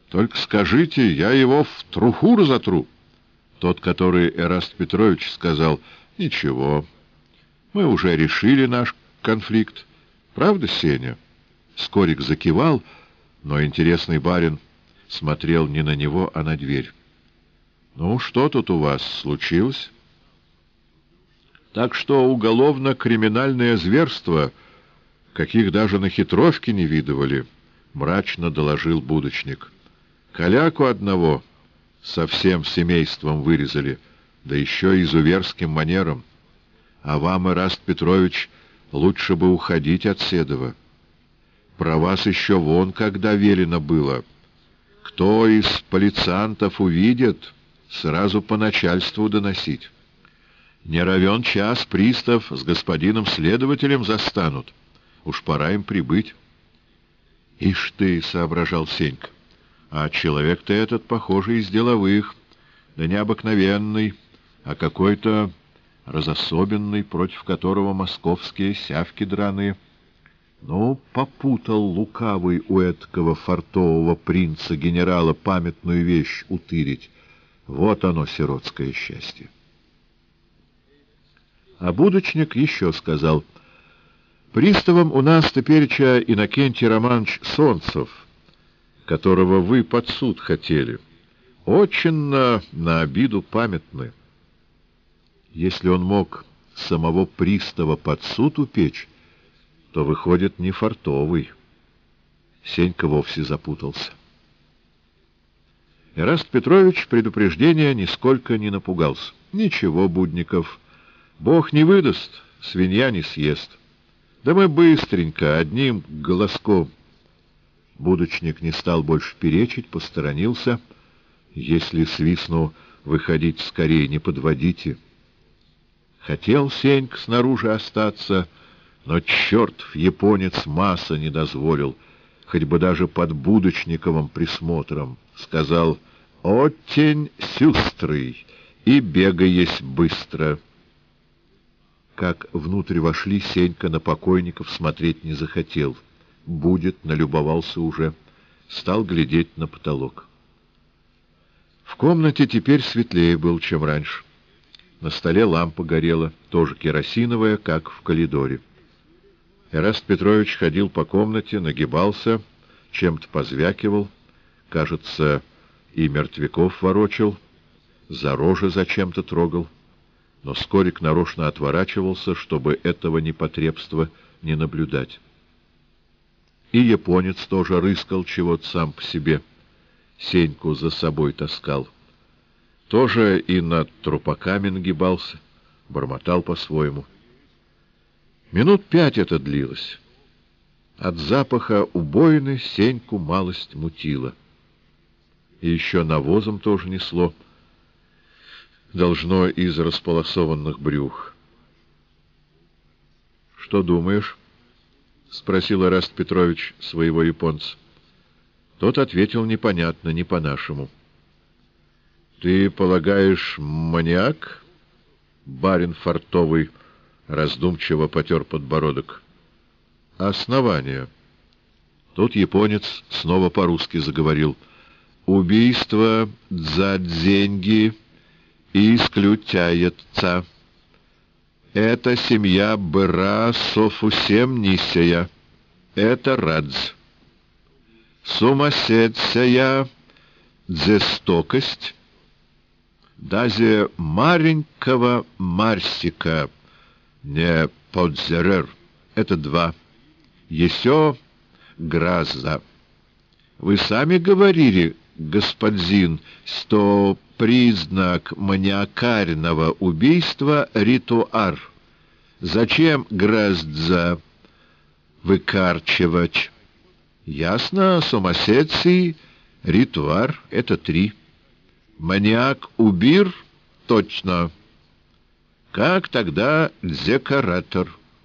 Только скажите, я его в труху разотру. Тот, который Эраст Петрович, сказал: ничего, мы уже решили наш конфликт. Правда, Сеня? Скорик закивал, но интересный барин смотрел не на него, а на дверь. Ну, что тут у вас случилось? Так что уголовно-криминальное зверство, каких даже на хитровке не видывали, мрачно доложил будочник. Коляку одного со всем семейством вырезали, да еще изуверским манером. А вам, Эраст Петрович, лучше бы уходить от Седова. Про вас еще вон когда велено было. Кто из полициантов увидит, сразу по начальству доносить. Не равен час пристав с господином следователем застанут. Уж пора им прибыть. Ишь ты, — соображал Сенька, — а человек-то этот, похоже, из деловых, да необыкновенный, а какой-то разособенный, против которого московские сявки драные. Ну, попутал лукавый у эткого фартового принца генерала памятную вещь утырить. Вот оно, сиротское счастье. А будочник еще сказал: приставом у нас тепереча Иннокентий Романович Солнцев, которого вы под суд хотели. Очень на обиду памятны. Если он мог самого пристава под суд упечь, то, выходит, не фартовый. Сенька вовсе запутался. Эраст Петрович предупреждения нисколько не напугался. Ничего, Будников, Бог не выдаст, свинья не съест. Да мы быстренько, одним голоском. Будочник не стал больше перечить, посторонился. Если свистну, выходить скорее, не подводите. Хотел Сенька снаружи остаться, но чертов японец Маса не дозволил, хоть бы даже под Будочниковым присмотром. Сказал: «Очень сюстрый, и бегаесь быстро». Как внутрь вошли, Сенька на покойников смотреть не захотел. Будет, налюбовался уже, стал глядеть на потолок. В комнате теперь светлее был, чем раньше. На столе лампа горела, тоже керосиновая, как в коридоре. Эраст Петрович ходил по комнате, нагибался, чем-то позвякивал, кажется, и мертвяков ворочал, за рожи зачем-то трогал. Но Скорик нарочно отворачивался, чтобы этого непотребства не наблюдать. И японец тоже рыскал чего-то сам по себе, Сеньку за собой таскал. Тоже и над трупаками нагибался, бормотал по-своему. Минут 5 это длилось. От запаха убоины Сеньку малость мутило. И еще навозом тоже несло, должно из располосованных брюх. — Что думаешь? — спросил Эраст Петрович своего японца. Тот ответил непонятно, не по-нашему. — Ты полагаешь, маньяк? Барин фартовый раздумчиво потер подбородок. — Основание. Тут японец снова по-русски заговорил. — Убийство за деньги исключается. Это семья быра совсем нисея. Это радз. Сумасшедшая жестокость. Даже маленького Марсика не подзерер. Это 2. Еще гроза. Вы сами говорили, господин, что признак маниакального убийства — ритуар. Зачем гроза выкарчивать? Ясно, сумасшедший, ритуар — это 3. Маниак-убир — точно. Как тогда декоратор?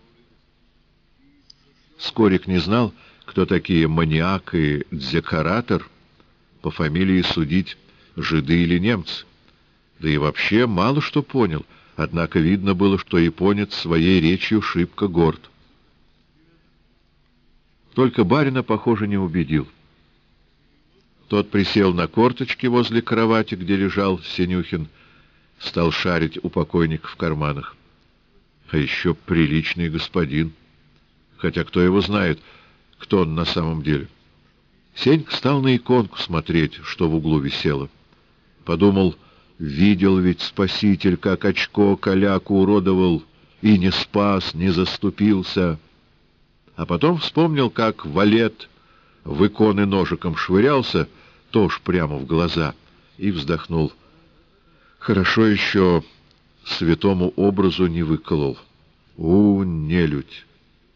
Скорик не знал, кто такие маниак и декоратор. По фамилии судить, жиды или немцы. Да и вообще мало что понял, однако видно было, что японец своей речью шибко горд. Только барина, похоже, не убедил. Тот присел на корточки возле кровати, где лежал Синюхин, стал шарить у покойника в карманах. А еще приличный господин. Хотя кто его знает, кто он на самом деле. Сенька стал на иконку смотреть, что в углу висело. Подумал, видел ведь спаситель, как очко каляку уродовал, и не спас, не заступился. А потом вспомнил, как валет в иконы ножиком швырялся, тоже прямо в глаза, и вздохнул. Хорошо еще святому образу не выколол. Нелюдь!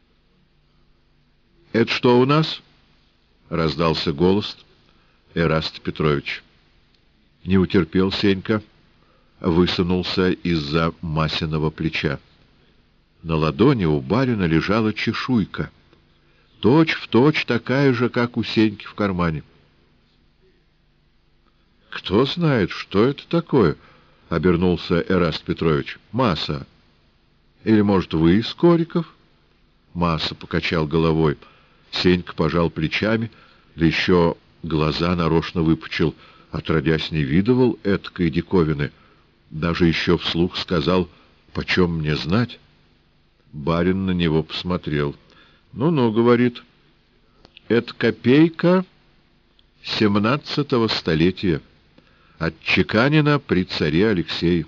— Это что у нас? — раздался голос Эраста Петрович. Не утерпел Сенька, высунулся из-за Масиного плеча. На ладони у барина лежала чешуйка, точь-в-точь такая же, как у Сеньки в кармане. — Кто знает, что это такое? — обернулся Эраст Петрович. — Маса. Или, может, вы, Скориков? Маса покачал головой. Сенька пожал плечами, да еще глаза нарочно выпучил. Отродясь, не видывал эткой диковины. Даже еще вслух сказал: «Почем мне знать?» Барин на него посмотрел. «Ну-ну, — говорит, — это копейка 17-го столетия, отчеканена при царе Алексее».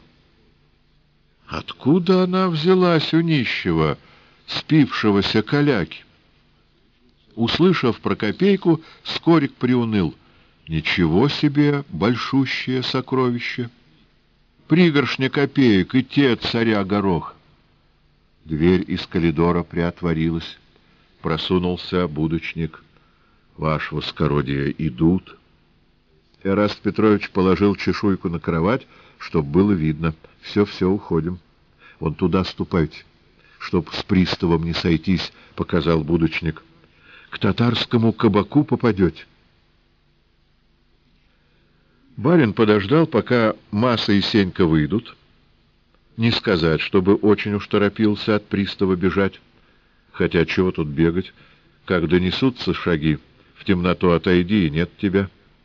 Откуда она взялась у нищего, спившегося каляки? Услышав про копейку, Скорик приуныл. Ничего себе большущее сокровище! Пригоршня копеек, и те царя горох. Дверь из коридора приотворилась. Просунулся будочник. «Ваше воскородие, идут». Эраст Петрович положил чешуйку на кровать, чтоб было видно. «Все, уходим. Вон туда ступайте, чтоб с приставом не сойтись», — показал будочник. «К татарскому кабаку попадете». Барин подождал, пока Маса и Сенька выйдут. Не сказать, чтобы очень уж торопился от пристава бежать. Хотя чего тут бегать? Как донесутся шаги, в темноту отойди, и нет тебя.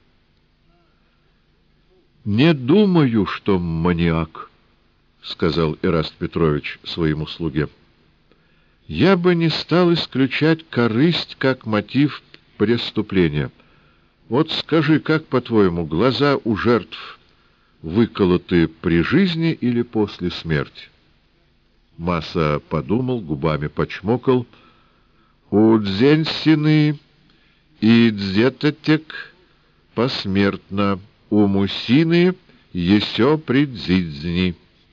«Не думаю, что маниак», — сказал Эраст Петрович своему слуге. «Я бы не стал исключать корысть как мотив преступления. Вот скажи, как, по-твоему, глаза у жертв выколоты при жизни или после смерти?» Маса подумал, губами почмокал. «У дзенсины и дзетотек посмертно, у мусины есё предзидзни».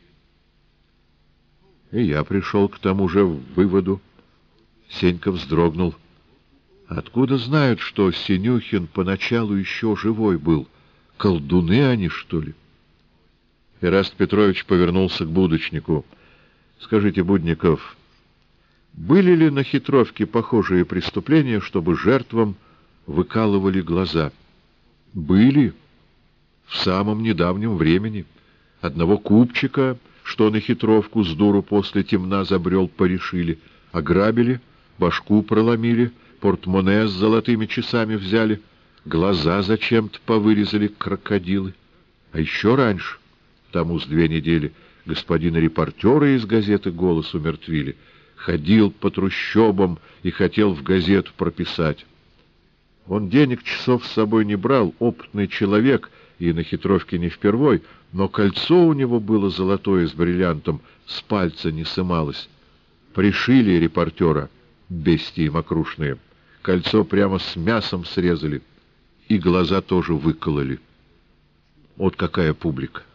И я пришел к тому же выводу. Сенька вздрогнул. Откуда знают, что Синюхин поначалу еще живой был? Колдуны они, что ли? Эраст Петрович повернулся к будочнику. Скажите, Будников, были ли на хитровке похожие преступления, чтобы жертвам выкалывали глаза? Были. В самом недавнем времени. Одного купчика, что на хитровку с дуру после темна забрел, порешили. Ограбили, башку проломили, портмоне с золотыми часами взяли, глаза зачем-то повырезали крокодилы. А еще раньше, тому с 2 недели, господина репортера из газеты «Голос» умертвили. Ходил по трущобам и хотел в газету прописать. Он денег, часов с собой не брал, опытный человек, и на хитровке не впервой, но кольцо у него было золотое с бриллиантом, с пальца не сымалось. Пришили репортера, бестии мокрушные, кольцо прямо с мясом срезали, и глаза тоже выкололи. Вот какая публика!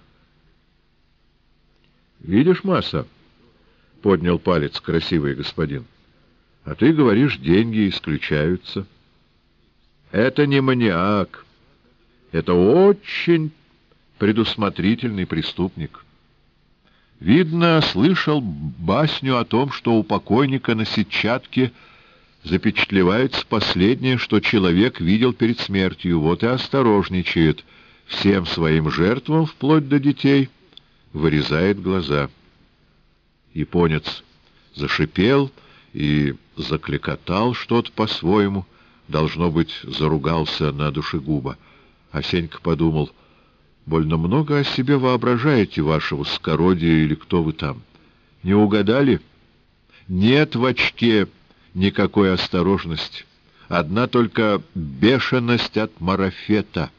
«Видишь, Маса?» — поднял палец красивый господин. «А ты говоришь, деньги исключаются». «Это не маниак. Это очень предусмотрительный преступник. Видно, слышал басню о том, что у покойника на сетчатке запечатлевается последнее, что человек видел перед смертью. Вот и осторожничает. Всем своим жертвам, вплоть до детей, вырезает глаза». Японец зашипел и закликотал что-то по-своему, должно быть, заругался на душегуба. А Сенька подумал: больно много о себе воображаете, ваше воскородие или кто вы там. Не угадали? Нет в очке никакой осторожности. Одна только бешеность от марафета.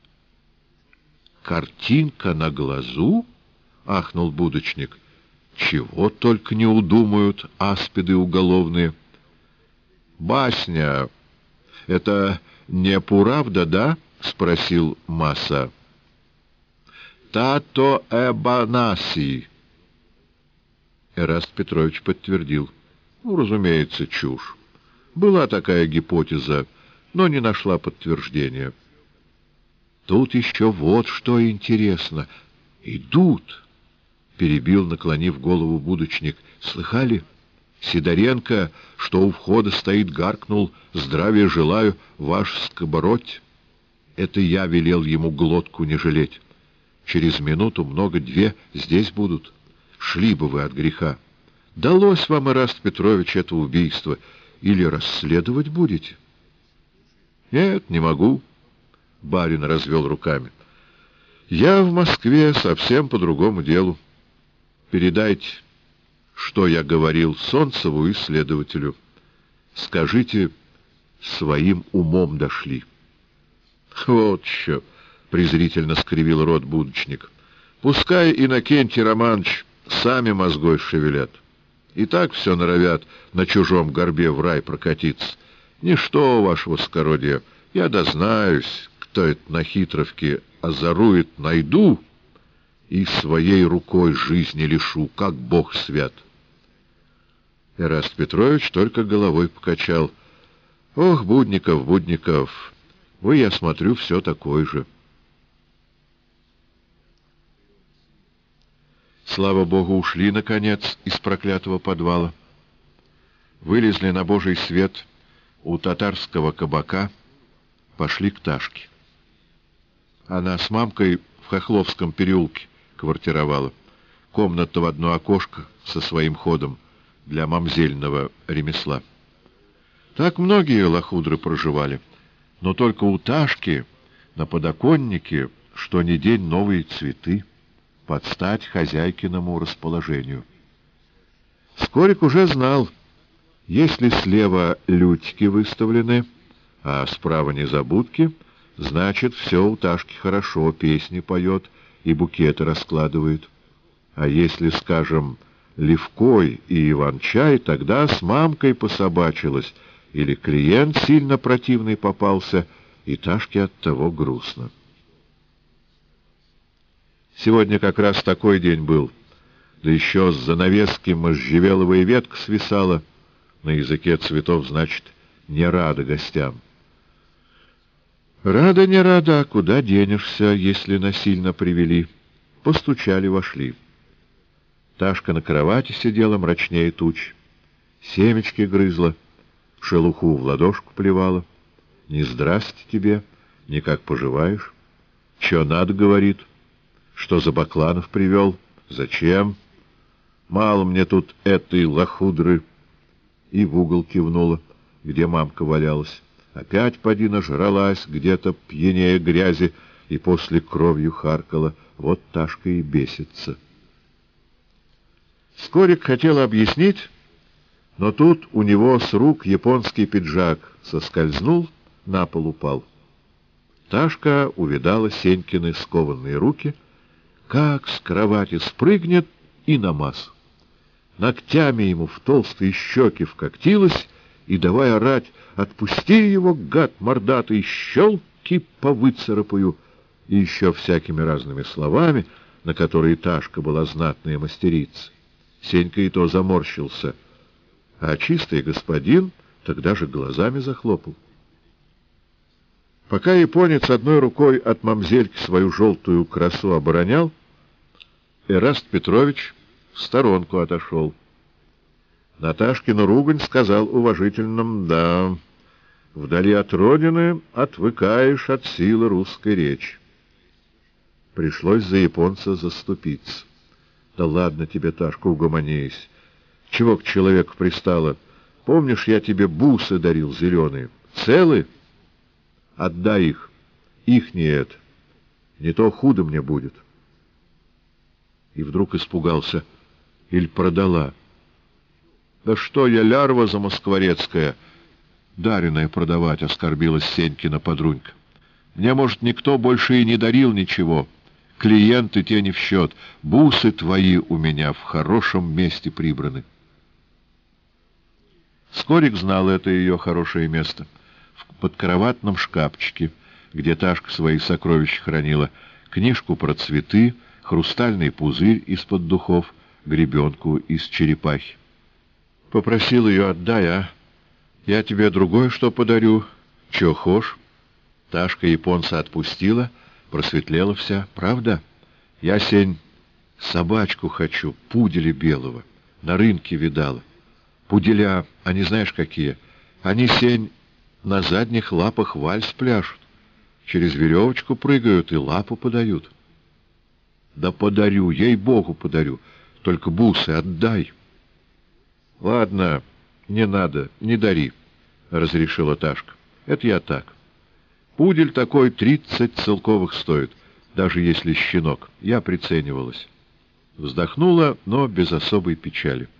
«Картинка на глазу?» — ахнул будочник. «Чего только не удумают аспиды уголовные!» «Басня! Это не правда, да?» — спросил Маса. «Тато эбанаси!» Эраст Петрович подтвердил. Разумеется, чушь. Была такая гипотеза, но не нашла подтверждения. Тут еще вот что интересно. Идут, перебил, наклонив голову будочник. Слыхали? Сидоренко, что у входа стоит, гаркнул: «Здравия желаю, ваш скобородь». Это я велел ему глотку не жалеть. Через минуту, много-две, здесь будут. Шли бы вы от греха. Далось вам, Эраст Петрович, это убийство. Или расследовать будете? Нет, не могу. Барин развел руками. Я в Москве совсем по другому делу. Передайте, что я говорил Солнцеву и следователю. Скажите, своим умом дошли. Вот что, презрительно скривил рот будочник. Пускай Иннокентий Романович сами мозгой шевелят. И так все норовят на чужом горбе в рай прокатиться. Ничто, ваше воскородие, я дознаюсь, кто это на хитровке озорует, найду и своей рукой жизни лишу, как Бог свят. Эраст Петрович только головой покачал. Ох, Будников, Будников, вы, я смотрю, все такой же. Слава Богу, ушли, наконец, из проклятого подвала. Вылезли на божий свет у татарского кабака, пошли к Ташке. Она с мамкой в Хохловском переулке квартировала. Комната в одно окошко со своим ходом для мамзельного ремесла. Так многие лохудры проживали, но только у Ташки на подоконнике что ни день новые цветы, под стать хозяйкиному расположению. Скорик уже знал, если слева лютики выставлены, а справа незабудки, значит, все у Ташки хорошо, песни поет и букеты раскладывает. А если, скажем, Левкой и Иван-чай, тогда с мамкой пособачилась, или клиент сильно противный попался, и Ташке оттого грустно. Сегодня как раз такой день был, да еще с занавески можжевеловая ветка свисала, на языке цветов, значит, не рада гостям. Рада не рада, а куда денешься, если насильно привели? Постучали, вошли. Ташка на кровати сидела мрачнее туч, семечки грызла, шелуху в ладошку плевала. Не здрасте тебе, не как поживаешь. Че надо, говорит. Что за Бакланов привел? Зачем? Мало мне тут этой лохудры. И в угол кивнула, где мамка валялась. Опять поди нажралась, где-то пьянее грязи, и после кровью харкала. Вот Ташка и бесится. Скорик хотел объяснить, но тут у него с рук японский пиджак соскользнул, на пол упал. Ташка увидала Сенькины скованные руки, как с кровати спрыгнет и намаз. Ногтями ему в толстые щеки вкоктилась и, давай орать: «Отпусти его, гад мордатый, щелки повыцарапаю!» и еще всякими разными словами, на которые Ташка была знатная мастерица. Сенька и то заморщился, а чистый господин тогда же глазами захлопал. Пока японец одной рукой от мамзельки свою желтую красу оборонял, Эраст Петрович в сторонку отошел. Наташкину ругань сказал уважительным: «Да, вдали от родины отвыкаешь от силы русской речи». Пришлось за японца заступиться. «Да ладно тебе, Ташка, угомонись. Чего к человеку пристало? Помнишь, я тебе бусы дарил зеленые? Целы? Отдай их, Ихнее это. Не то худо мне будет. И вдруг испугался. Иль продала. Да что я, лярва замоскворецкая, дареная продавать, оскорбилась Сенькина подрунька. Мне, может, никто больше и не дарил ничего. Клиенты те не в счет. Бусы твои у меня в хорошем месте прибраны. Скорик знал это ее хорошее место. В подкроватном шкафчике, где Ташка свои сокровища хранила, книжку про цветы, хрустальный пузырь из-под духов, гребенку из черепахи. Попросил ее: отдай, а? Я тебе другое что подарю. Че хошь? Ташка японца отпустила, просветлела вся. Правда? Я, Сень, собачку хочу, пуделя белого. На рынке видала. Пуделя, они знаешь какие? Они, Сень, на задних лапах вальс пляшут. Через веревочку прыгают и лапу подают. Да подарю, ей-богу подарю. Только бусы отдай. Ладно, не надо, не дари, — разрешила Ташка. Это я так. Пудель такой 30 целковых стоит, даже если щенок. Я приценивалась. Вздохнула, но без особой печали.